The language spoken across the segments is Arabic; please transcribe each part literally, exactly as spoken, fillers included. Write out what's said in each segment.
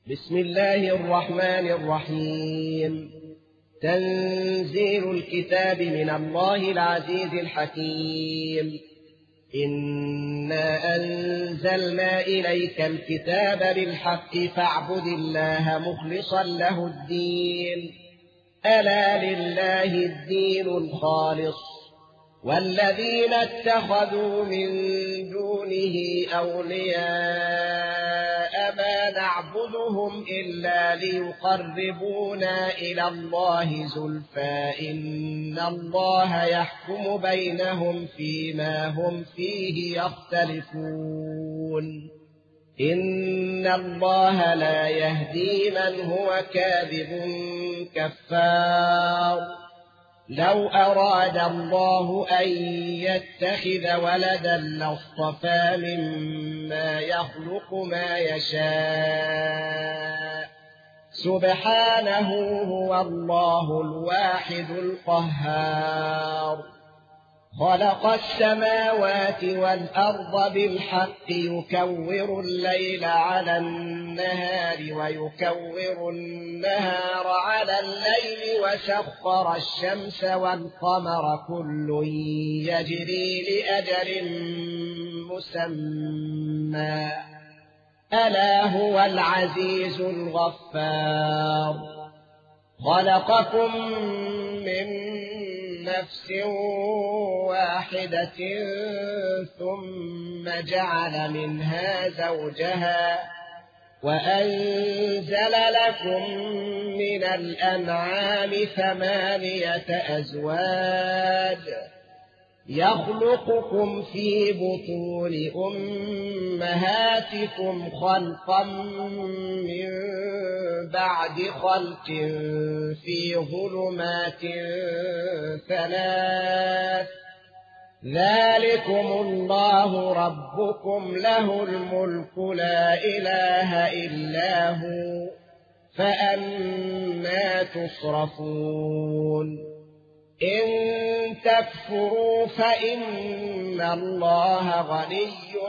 بسم الله الرحمن الرحيم. تنزيل الكتاب من الله العزيز الحكيم. إنا أنزلنا إليك الكتاب بالحق فاعبد الله مخلصا له الدين، ألا لله الدين الخالص، والذين اتخذوا من دونه أولياء ما نعبدهم إلا ليقربونا إلى الله زلفى إن الله يحكم بينهم فيما هم فيه يختلفون. إن الله لا يهدي من هو كاذب كفار. لو أراد الله أن يتخذ ولدا لاصطفى مما يخلق ما يشاء، سبحانه هو الله الواحد القهار. خلق السماوات والأرض بالحق يكور الليل على النهار ويكور النهار على الليل، وسخر الشمس والقمر كل يجري لأجل مسمى، ألا هو العزيز الغفار. خلقكم من نفس واحدة ثم جعل منها زوجها وأنزل لكم من الأنعام ثمانية أزواج يخلقكم في بطون أمهاتكم خلقا من بعد خلق في ظلمات ثلاث، ذلكم الله ربكم له الملك لا إله إلا هو، فأنى تصرفون. إن تكفروا فإن الله غني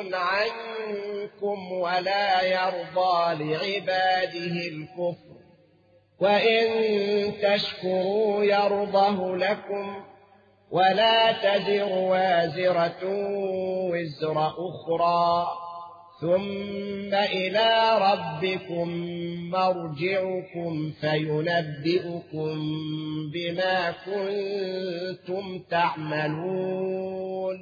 عنكم ولا يرضى لعباده الكفر، وإن تشكروا يرضه لكم، ولا تزر وازرة وزر أخرى، ثم إلى ربكم مرجعكم فينبئكم بما كنتم تعملون،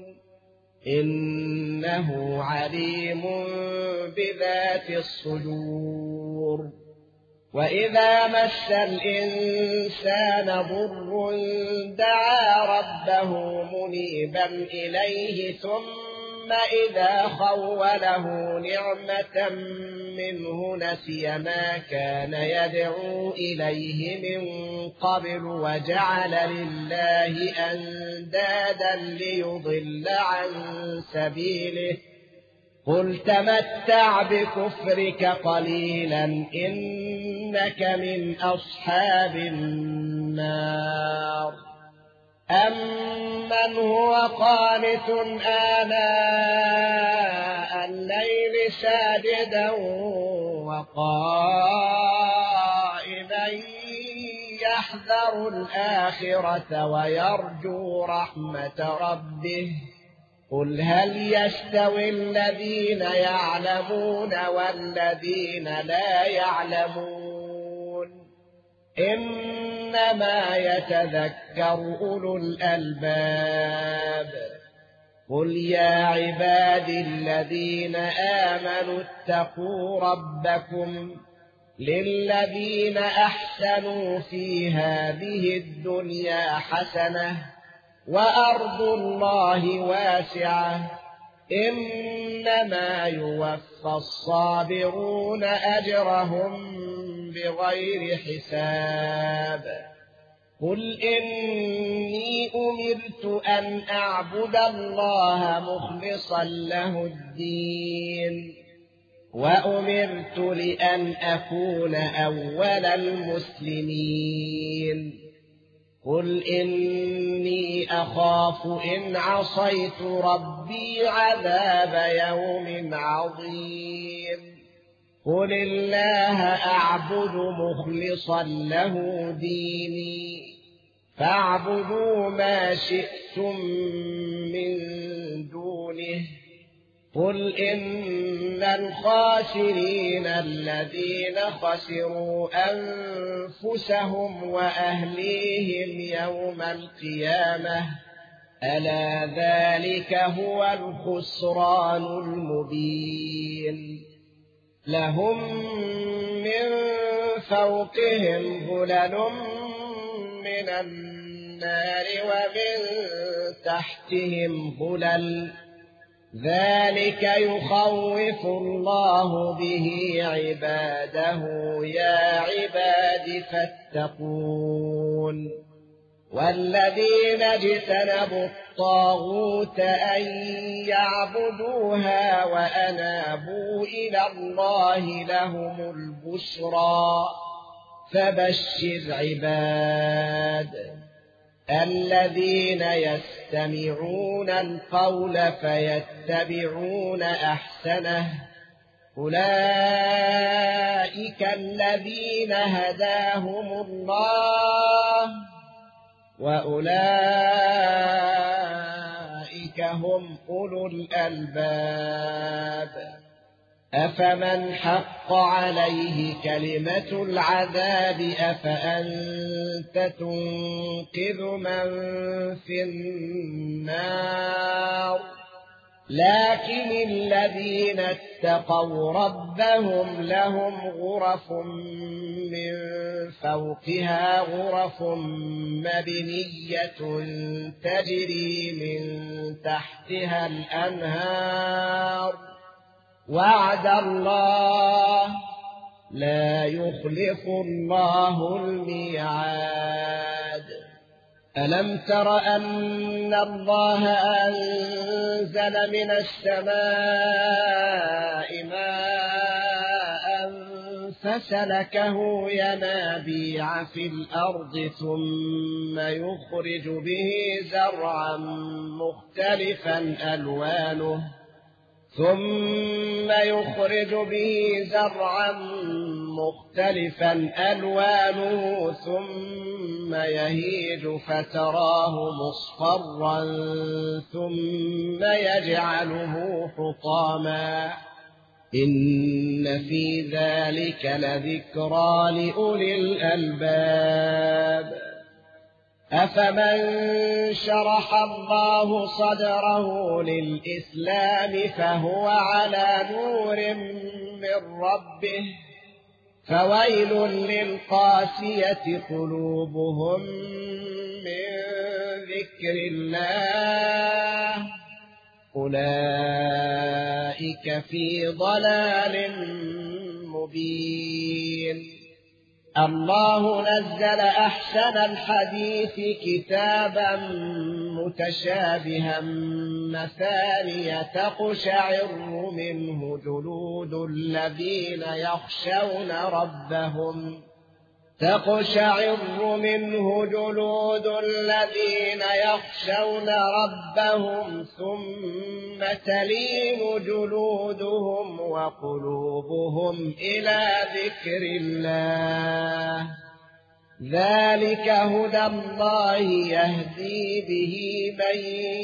إنه عليم بذات الصدور. وإذا مس الإنسان ضر دعا ربه منيبا إليه، ثم إذا خوله نعمة منه نسي ما كان يدعو إليه من قبل وجعل لله أندادا ليضل عن سبيله. قل تمتع بكفرك قليلا إنك من أصحاب النار. أمن هو قانت آناء الليل ساجدا وقائما يحذر الآخرة ويرجو رحمة ربه، قل هل يستوي الذين يعلمون والذين لا يعلمون؟ إنما يتذكر أولو الألباب. قل يا عبادي الذين آمنوا اتقوا ربكم للذين أحسنوا في هذه الدنيا حسنة وأرض الله واسعة، إنما يوفى الصابرون أجرهم بغير حساب. قل إني أمرت أن أعبد الله مخلصا له الدين، وأمرت لأن أكون أول المسلمين. قل إني أخاف إن عصيت ربي عذاب يوم عظيم. قل الله أعبد مخلصا له ديني فاعبدوا ما شئتم من دونه قل إن الخاسرين الذين خسروا أنفسهم وأهليهم يوم القيامة ألا ذلك هو الخسران المبين لهم من فوقهم ظلل من النار ومن تحتهم ظلل ذلك يخوف الله به عباده يا عباد فاتقون والذين اجتنبوا الطاغوت أن يعبدوها وأنابوا إلى الله لهم البشرى فبشر عباد الذين يستمعون القول فيتبعون أحسنه أولئك الذين هداهم الله وأولئك هم أولو الألباب أفمن حق عليه كلمة العذاب أفأنت تنقذ من في النار لكن الذين اتقوا ربهم لهم غرف من فوقها غرف مبنية تجري من تحتها الأنهار وعد الله لا يخلف الله الميعاد ألم تر أن الله أنزل من السماء ماء فسلكه ينابيع في الأرض ثم يخرج به زرعا مختلفا ألوانه ثم يخرج به زرعا مختلفا ألوانه ثم يهيج فتراه مصفرا ثم يجعله حطاما إن في ذلك لذكرى لأولي الألباب أفمن شرح الله صدره للإسلام فهو على نور من ربه فويل للقاسية قلوبهم من ذكر الله أولئك في ضلال مبين الله نزل أحسن الحديث كتابا متشابها مثانية تقشعر منه جلود الذين يخشون ربهم تقشعر منه جلود الذين يخشون ربهم ثم تلين جلودهم وقلوبهم إلى ذكر الله ذلك هدى الله يهدي به من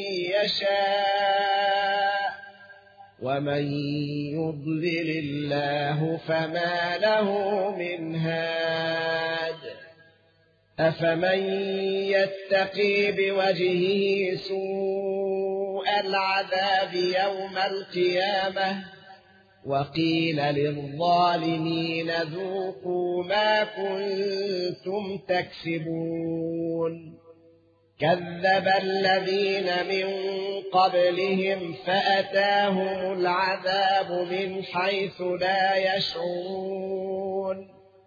يشاء ومن يضلل الله فما له من هاد أفمن يتقي بوجهه سوء العذاب يوم القيامة وقيل للظالمين ذوقوا ما كنتم تكسبون كذب الذين من قبلهم فأتاهم العذاب من حيث لا يشعرون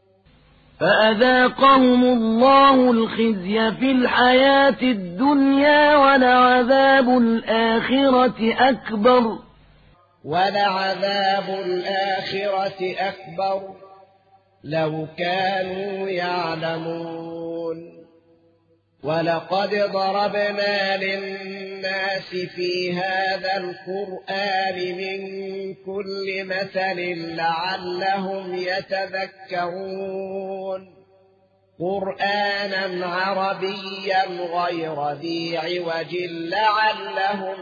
فأذاقهم الله الخزي في الحياة الدنيا ولعذاب الآخرة أكبر ولعذاب الآخرة أكبر لو كانوا يعلمون ولقد ضربنا للناس في هذا القرآن من كل مثل لعلهم يتذكرون قرآنا عربيا غير ذي عوج لعلهم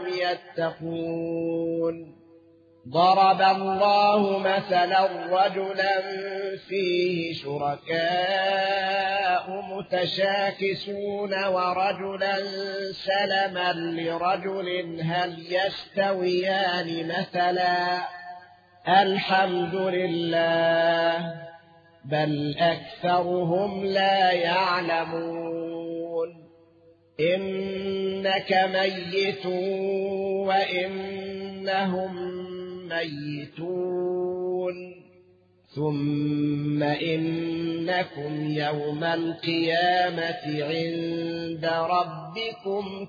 يتقون ضرب الله مثلا رجلا فيه شركاء متشاكسون ورجلا سلما لرجل هل يستويان مثلا الحمد لله بل أكثرهم لا يعلمون إنك ميت وإنهم ميتون ثم إنكم يوم القيامة عند ربكم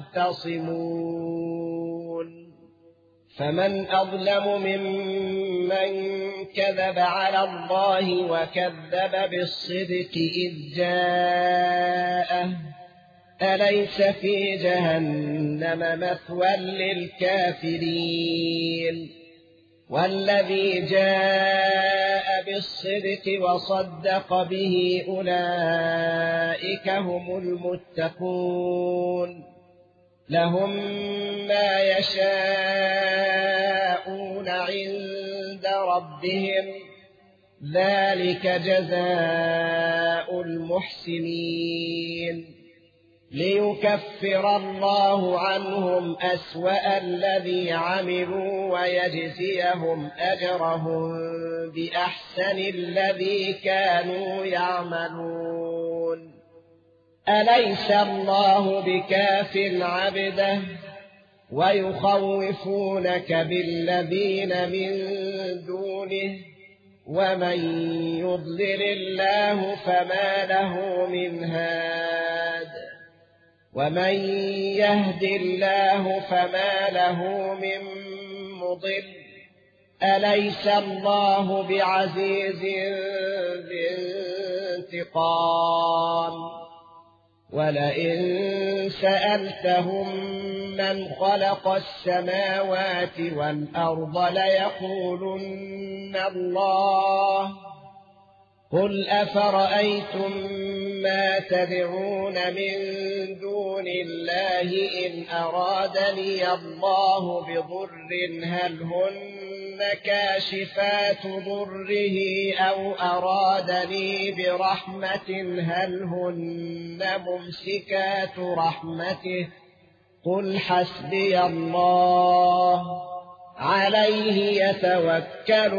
تختصمون فمن أظلم ممن كذب على الله وكذب بالصدق إذ جاءه أليس في جهنم مثوى للكافرين والذي جاء بالصدق وصدق به أولئك هم المتقون لهم ما يشاءون عند ربهم ذلك جزاء المحسنين ليكفر الله عنهم أسوأ الذي عملوا ويجزيهم أجرهم بأحسن الذي كانوا يعملون أليس الله بكاف عبده ويخوفونك بالذين من دونه ومن يضلل الله فما له من هاد ومن يهد الله فما له من مضل أليس الله بعزيز ذي انتقام ولئن سألتهم من خلق السماوات والأرض ليقولن الله قل أفرأيتم ما تدعون من دون الله إن أرادني الله بضر هل هن كاشفات ضره أو أرادني برحمة هل هن ممسكات رحمته قل حسبي الله عليه يتوكل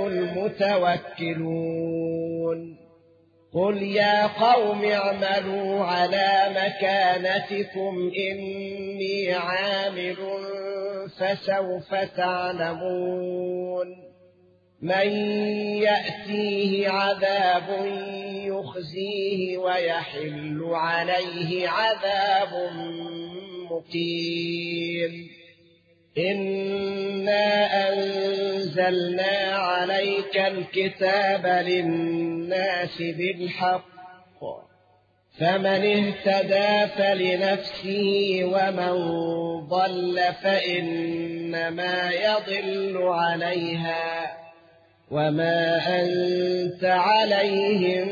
المتوكلون قل يا قوم اعملوا على مكانتكم إني عامل فسوف تعلمون من يأتيه عذاب يخزيه ويحل عليه عذاب مقيم إنا أنزلنا عليك الكتاب للناس بالحق فمن اهتدى فلنفسه ومن ضل فإنما يضل عليها وما أنت عليهم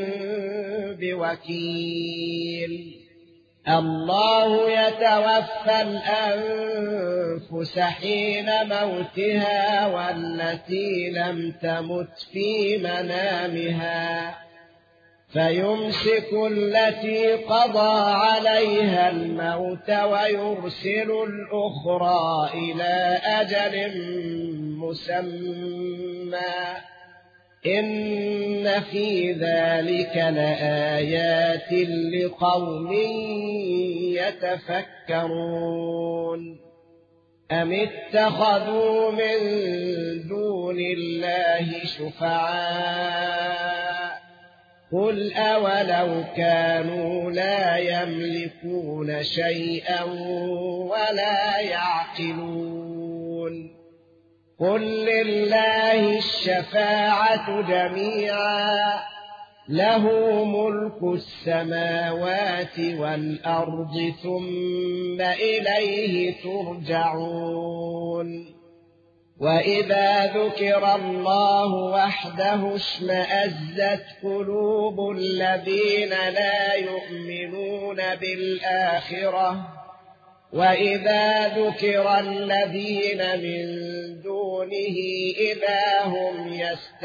بوكيل الله يتوفى الأنفس حين موتها والتي لم تمت في منامها فيمسك التي قضى عليها الموت ويرسل الأخرى إلى أجل مسمى إن في ذلك لآيات لقوم يتفكرون أم اتخذوا من دون الله شفعاء قل أولو كانوا لا يملكون شيئا ولا يعقلون قل لله الشفاعة جميعا له ملك السماوات والأرض ثم إليه ترجعون وإذا ذكر الله وحده اشمأزت قلوب الذين لا يؤمنون بالآخرة وإذا ذكر الذين من دونه إذا هم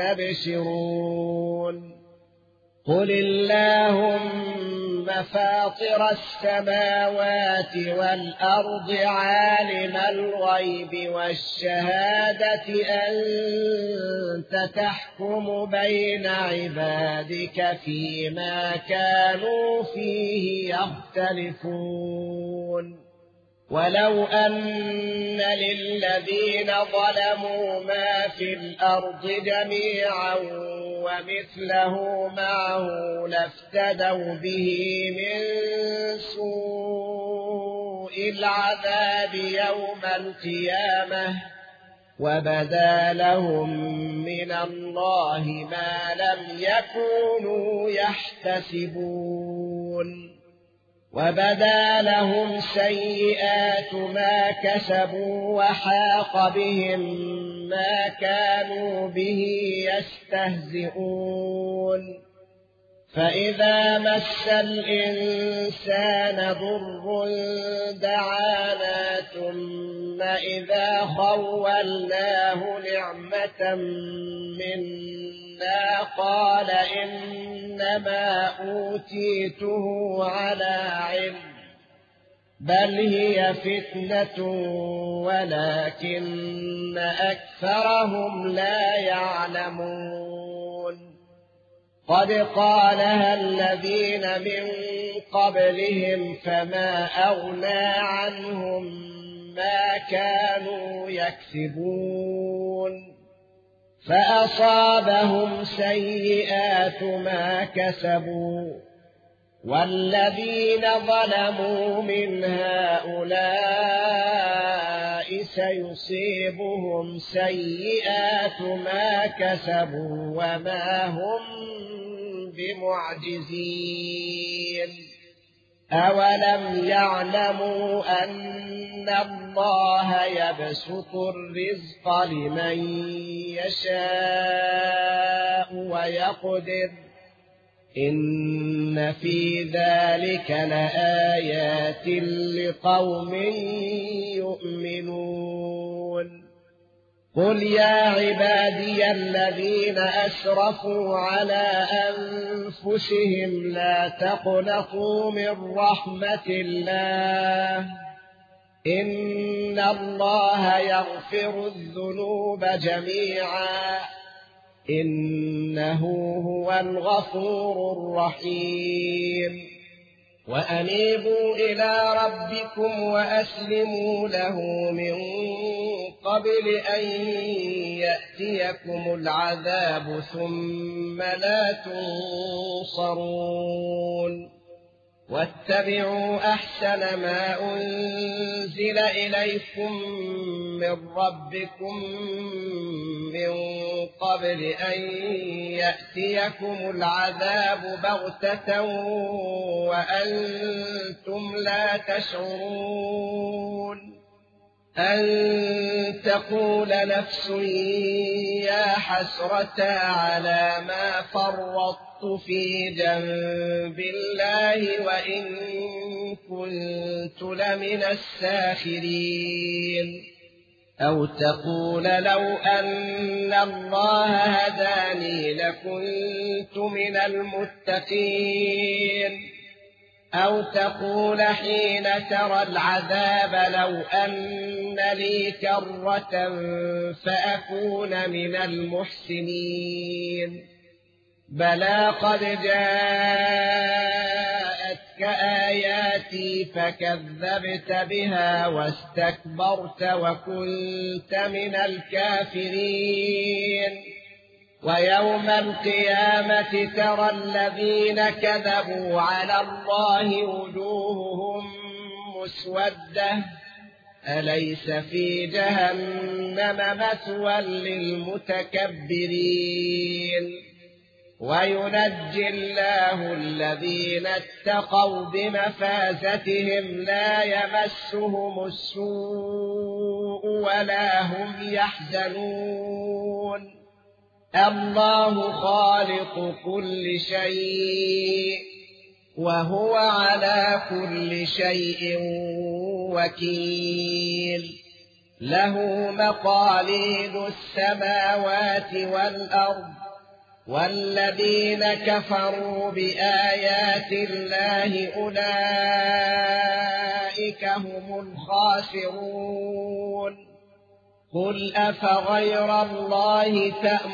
يستبشرون قل اللهم فاطر السماوات والأرض عالم الغيب والشهادة أنت تحكم بين عبادك فيما كانوا فيه يختلفون ولو أن للذين ظلموا ما في الأرض جميعا ومثله معه لافتدوا به من سوء العذاب يوم القيامة وبدا لهم من الله ما لم يكونوا يحتسبون وبدا لهم سيئات ما كسبوا وحاق بهم ما كانوا به يستهزئون فإذا مس الإنسان ضر دعانا ثم إذا خولناه نعمة منا قال إنما أوتيته على علم بل هي فتنة ولكن أكثرهم لا يعلمون قد قالها الذين من قبلهم فما أغنى عنهم ما كانوا يكسبون فأصابهم سيئات ما كسبوا والذين ظلموا من هؤلاء سيصيبهم سيئات ما كسبوا وما هم بمعجزين أولم يعلموا أن الله يبسط الرزق لمن يشاء ويقدر إن في ذلك لآيات لقوم يؤمنون قل يا عبادي الذين أسرفوا على أنفسهم لا تقنطوا من رحمة الله إن الله يغفر الذنوب جميعا إنه هو الغفور الرحيم وأنيبوا إلى ربكم وأسلموا له من قبل أن يأتيكم العذاب ثم لا تنصرون واتبعوا أحسن ما أنزل إليكم من ربكم من قبل أن يأتيكم العذاب بغتة وأنتم لا تشعرون أن تقول نفس يا حسرة على ما فرطت في جنب الله وإن كنت لمن الساخرين أو تقول لو أن الله هداني لكنت من المتقين أو تقول حين ترى العذاب لو أن لي كرة فأكون من المحسنين بلى قد جاءتك آياتي فكذبت بها واستكبرت وكنت من الكافرين ويوم القيامة ترى الذين كذبوا على الله وجوههم مسودة أليس في جهنم مثوى للمتكبرين وينجي الله الذين اتقوا بمفازتهم لا يمسهم السوء ولا هم يحزنون الله خالق كل شيء وهو على كل شيء وكيل له مقاليد السماوات والأرض والذين كفروا بآيات الله أولئك هم الخاسرون قل أفغير الله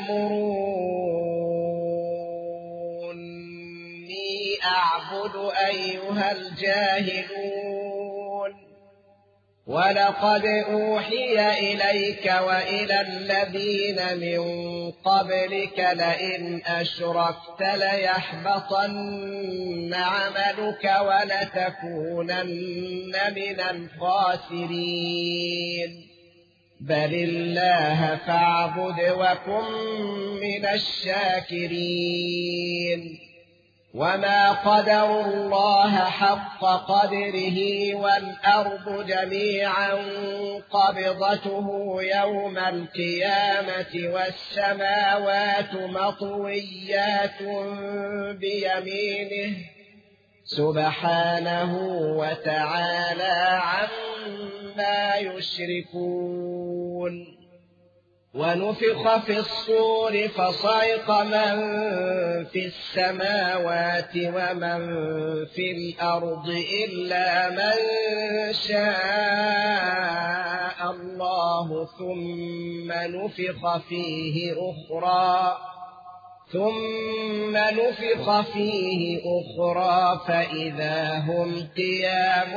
تأمروني أعبد أيها الجاهلون ولقد أوحي إليك وإلى الذين من قبلك لئن أشركت ليحبطن عملك ولتكونن من الخاسرين بل الله فاعبد وكن من الشاكرين وما قدروا الله حق قدره والأرض جميعا قبضته يوم القيامة والسماوات مطويات بيمينه سبحانه وتعالى عما يشركون ونفخ في الصور فصعق من في السماوات ومن في الأرض إلا من شاء الله ثم نفخ فيه أخرى ثم نفخ فيه أخرى فإذا هم قيام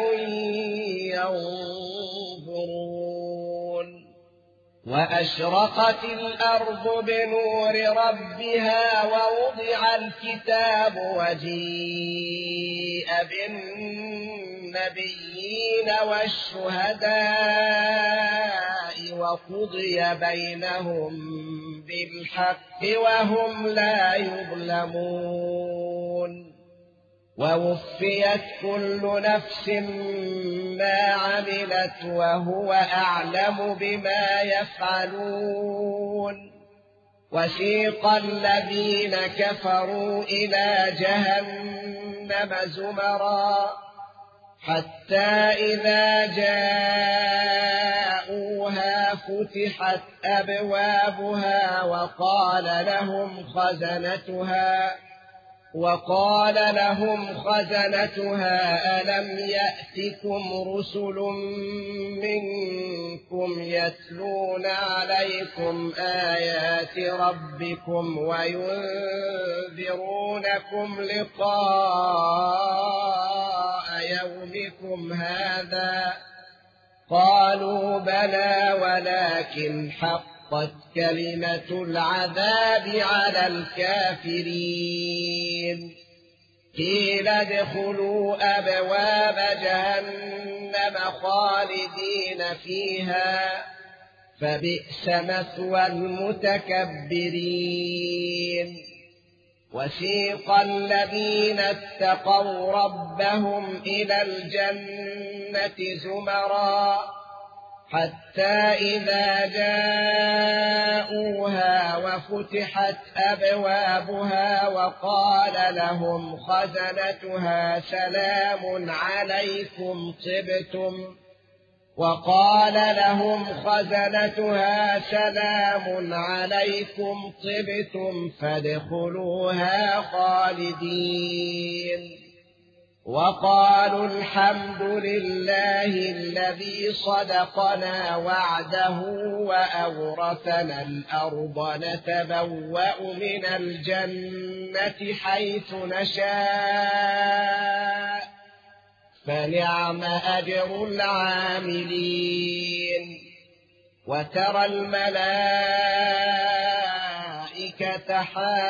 ينظرون وأشرقت الأرض بنور ربها ووضع الكتاب وجيء بالنبيين والشهداء وقضي بينهم بالحق وهم لا يظلمون ووفيت كل نفس ما عملت وهو أعلم بما يفعلون وسيق الذين كفروا إلى جهنم زمرا حتى إذا جاءوها فتحت أبوابها وقال لهم خزنتها وقال لهم خزنتها ألم يأتكم رسل منكم يتلون عليكم آيات ربكم وينذرونكم لقاء يومكم هذا قالوا بلى ولكن حق حقت كلمة العذاب على الكافرين قيل ادخلوا أبواب جهنم خالدين فيها فبئس مثوى المتكبرين وسيق الذين اتقوا ربهم إلى الجنة زمرا حتى إذا جاءوها وفتحت أبوابها وقال لهم خزنتها سلام عليكم طبتم وقال لهم خزنتها سلام عليكم طبتم فادخلوها خالدين وقالوا الحمد لله الذي صدقنا وعده وأورثنا الأرض نتبوأ من الجنة حيث نشاء فنعم أجر العاملين وترى الملائكة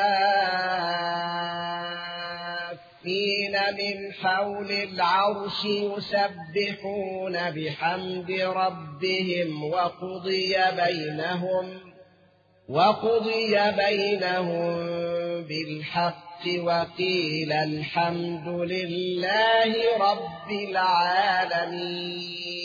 حافين من حول العرش يسبحون بحمد ربهم وقضي بينهم وقضي بينهم بالحق وقيل الحمد لله رب العالمين.